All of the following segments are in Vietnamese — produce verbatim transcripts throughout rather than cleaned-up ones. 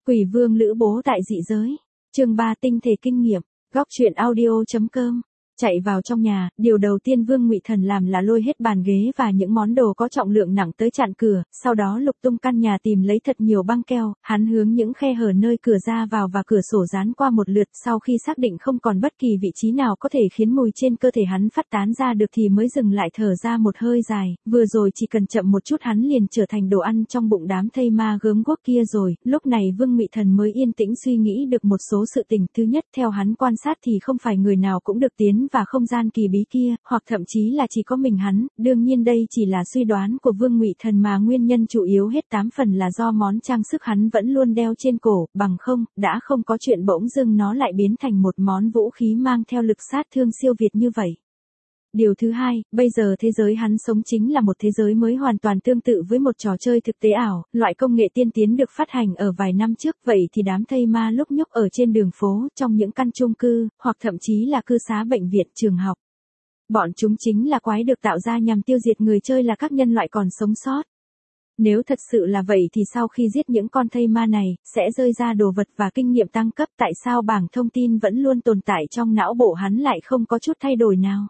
Quỷ vương Lữ Bố tại dị giới. Chương ba tinh thể kinh nghiệm. Góc truyện audio.com. Chạy vào trong nhà, điều đầu tiên Vương Ngụy Thần làm là lôi hết bàn ghế và những món đồ có trọng lượng nặng tới chặn cửa, sau đó lục tung căn nhà tìm lấy thật nhiều băng keo, hắn hướng những khe hở nơi cửa ra vào và cửa sổ dán qua một lượt, sau khi xác định không còn bất kỳ vị trí nào có thể khiến mùi trên cơ thể hắn phát tán ra được thì mới dừng lại thở ra một hơi dài, vừa rồi chỉ cần chậm một chút hắn liền trở thành đồ ăn trong bụng đám thây ma gớm guốc kia rồi. Lúc này Vương Ngụy Thần mới yên tĩnh suy nghĩ được một số sự tình. Thứ nhất, theo hắn quan sát thì không phải người nào cũng được tiến và không gian kỳ bí kia, hoặc thậm chí là chỉ có mình hắn, đương nhiên đây chỉ là suy đoán của Vương Ngụy Thần mà nguyên nhân chủ yếu hết tám phần là do món trang sức hắn vẫn luôn đeo trên cổ, bằng không, đã không có chuyện bỗng dưng nó lại biến thành một món vũ khí mang theo lực sát thương siêu việt như vậy. Điều thứ hai, bây giờ thế giới hắn sống chính là một thế giới mới hoàn toàn tương tự với một trò chơi thực tế ảo, loại công nghệ tiên tiến được phát hành ở vài năm trước, vậy thì đám thây ma lúc nhúc ở trên đường phố, trong những căn chung cư, hoặc thậm chí là cư xá bệnh viện, trường học. Bọn chúng chính là quái được tạo ra nhằm tiêu diệt người chơi là các nhân loại còn sống sót. Nếu thật sự là vậy thì sau khi giết những con thây ma này, sẽ rơi ra đồ vật và kinh nghiệm tăng cấp, tại sao bảng thông tin vẫn luôn tồn tại trong não bộ hắn lại không có chút thay đổi nào?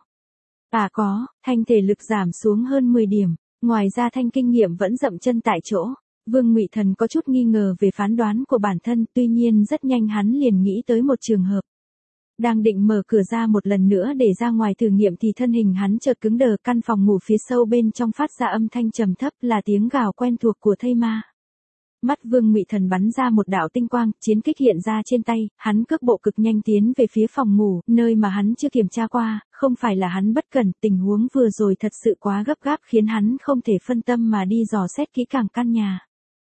À có, thanh thể lực giảm xuống hơn mười điểm, ngoài ra thanh kinh nghiệm vẫn dậm chân tại chỗ. Vương Ngụy Thần có chút nghi ngờ về phán đoán của bản thân, tuy nhiên rất nhanh hắn liền nghĩ tới một trường hợp. Đang định mở cửa ra một lần nữa để ra ngoài thử nghiệm thì thân hình hắn chợt cứng đờ, căn phòng ngủ phía sâu bên trong phát ra âm thanh trầm thấp, là tiếng gào quen thuộc của thây ma. Mắt Vương Ngụy Thần bắn ra một đạo tinh quang, chiến kích hiện ra trên tay, hắn cước bộ cực nhanh tiến về phía phòng ngủ, nơi mà hắn chưa kiểm tra qua, không phải là hắn bất cẩn, tình huống vừa rồi thật sự quá gấp gáp khiến hắn không thể phân tâm mà đi dò xét kỹ càng căn nhà.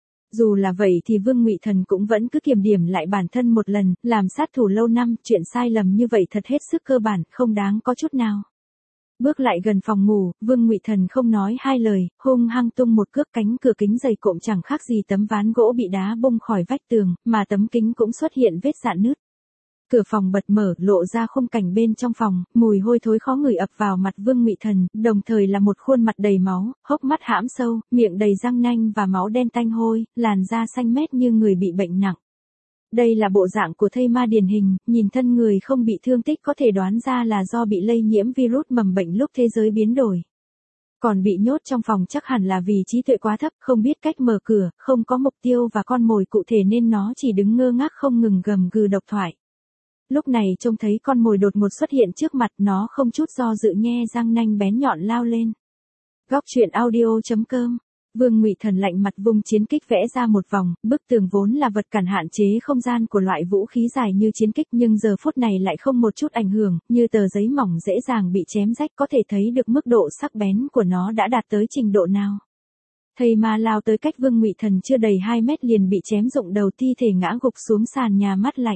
Dù là vậy thì Vương Ngụy Thần cũng vẫn cứ kiểm điểm lại bản thân một lần, làm sát thủ lâu năm, chuyện sai lầm như vậy thật hết sức cơ bản, không đáng có chút nào. Bước lại gần phòng ngủ, Vương Ngụy Thần không nói hai lời, hung hăng tung một cước, cánh cửa kính dày cộm chẳng khác gì tấm ván gỗ bị đá bung khỏi vách tường, mà tấm kính cũng xuất hiện vết rạn nứt. Cửa phòng bật mở, lộ ra khung cảnh bên trong phòng, mùi hôi thối khó ngửi ập vào mặt Vương Ngụy Thần, đồng thời là một khuôn mặt đầy máu, hốc mắt hãm sâu, miệng đầy răng nanh và máu đen tanh hôi, làn da xanh mét như người bị bệnh nặng. Đây là bộ dạng của thây ma điển hình, nhìn thân người không bị thương tích có thể đoán ra là do bị lây nhiễm virus mầm bệnh lúc thế giới biến đổi. Còn bị nhốt trong phòng chắc hẳn là vì trí tuệ quá thấp, không biết cách mở cửa, không có mục tiêu và con mồi cụ thể nên nó chỉ đứng ngơ ngác không ngừng gầm gừ độc thoại. Lúc này trông thấy con mồi đột ngột xuất hiện trước mặt, nó không chút do dự nhe răng nanh bén nhọn lao lên. Góc truyện audio.com. Vương Ngụy Thần lạnh mặt vung chiến kích vẽ ra một vòng, bức tường vốn là vật cản hạn chế không gian của loại vũ khí dài như chiến kích nhưng giờ phút này lại không một chút ảnh hưởng, như tờ giấy mỏng dễ dàng bị chém rách, có thể thấy được mức độ sắc bén của nó đã đạt tới trình độ nào. Thây ma lao tới cách Vương Ngụy Thần chưa đầy hai mét liền bị chém rụng đầu, thi thể ngã gục xuống sàn nhà mắt lạnh.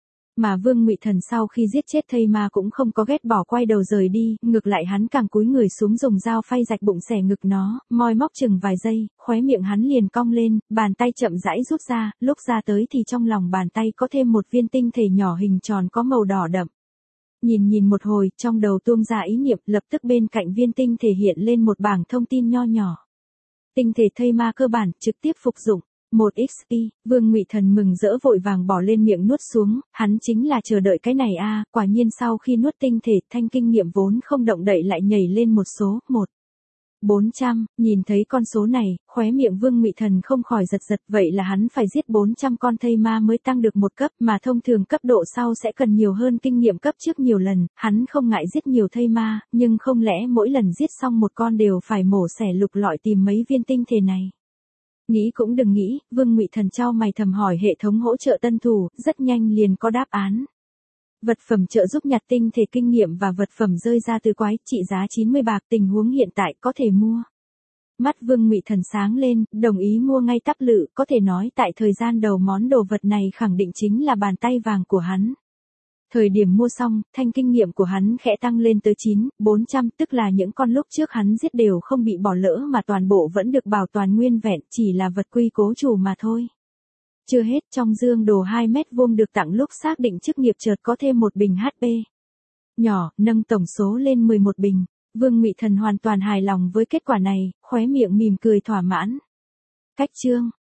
Mà Vương Ngụy Thần sau khi giết chết thây ma cũng không có ghét bỏ quay đầu rời đi, ngược lại hắn càng cúi người xuống dùng dao phay rạch bụng xẻ ngực nó, moi móc chừng vài giây, khóe miệng hắn liền cong lên, bàn tay chậm rãi rút ra, lúc ra tới thì trong lòng bàn tay có thêm một viên tinh thể nhỏ hình tròn có màu đỏ đậm. Nhìn nhìn một hồi, trong đầu tuôn ra ý niệm, lập tức bên cạnh viên tinh thể hiện lên một bảng thông tin nho nhỏ. Tinh thể thây ma cơ bản, trực tiếp phục dụng. một ích pê, Vương Ngụy Thần mừng rỡ vội vàng bỏ lên miệng nuốt xuống, hắn chính là chờ đợi cái này a, à, quả nhiên sau khi nuốt tinh thể, thanh kinh nghiệm vốn không động đậy lại nhảy lên một số, một. bốn trăm, nhìn thấy con số này, khóe miệng Vương Ngụy Thần không khỏi giật giật, vậy là hắn phải giết bốn trăm con thây ma mới tăng được một cấp, mà thông thường cấp độ sau sẽ cần nhiều hơn kinh nghiệm cấp trước nhiều lần, hắn không ngại giết nhiều thây ma, nhưng không lẽ mỗi lần giết xong một con đều phải mổ xẻ lục lọi tìm mấy viên tinh thể này. Nghĩ cũng đừng nghĩ, Vương Ngụy Thần chau mày thầm hỏi hệ thống hỗ trợ tân thủ, rất nhanh liền có đáp án. Vật phẩm trợ giúp nhặt tinh thể kinh nghiệm và vật phẩm rơi ra từ quái, trị giá chín mươi bạc, tình huống hiện tại có thể mua. Mắt Vương Ngụy Thần sáng lên, đồng ý mua ngay tắp lự, có thể nói tại thời gian đầu món đồ vật này khẳng định chính là bàn tay vàng của hắn. Thời điểm mua xong, thanh kinh nghiệm của hắn khẽ tăng lên tới chín, bốn trăm, tức là những con lúc trước hắn giết đều không bị bỏ lỡ mà toàn bộ vẫn được bảo toàn nguyên vẹn, chỉ là vật quy cố chủ mà thôi. Chưa hết, trong dương đồ hai mét vuông được tặng lúc xác định chức nghiệp chợt có thêm một bình hát pê. Nhỏ, nâng tổng số lên mười một bình. Vương Ngụy Thần hoàn toàn hài lòng với kết quả này, khóe miệng mỉm cười thỏa mãn. Cách chương.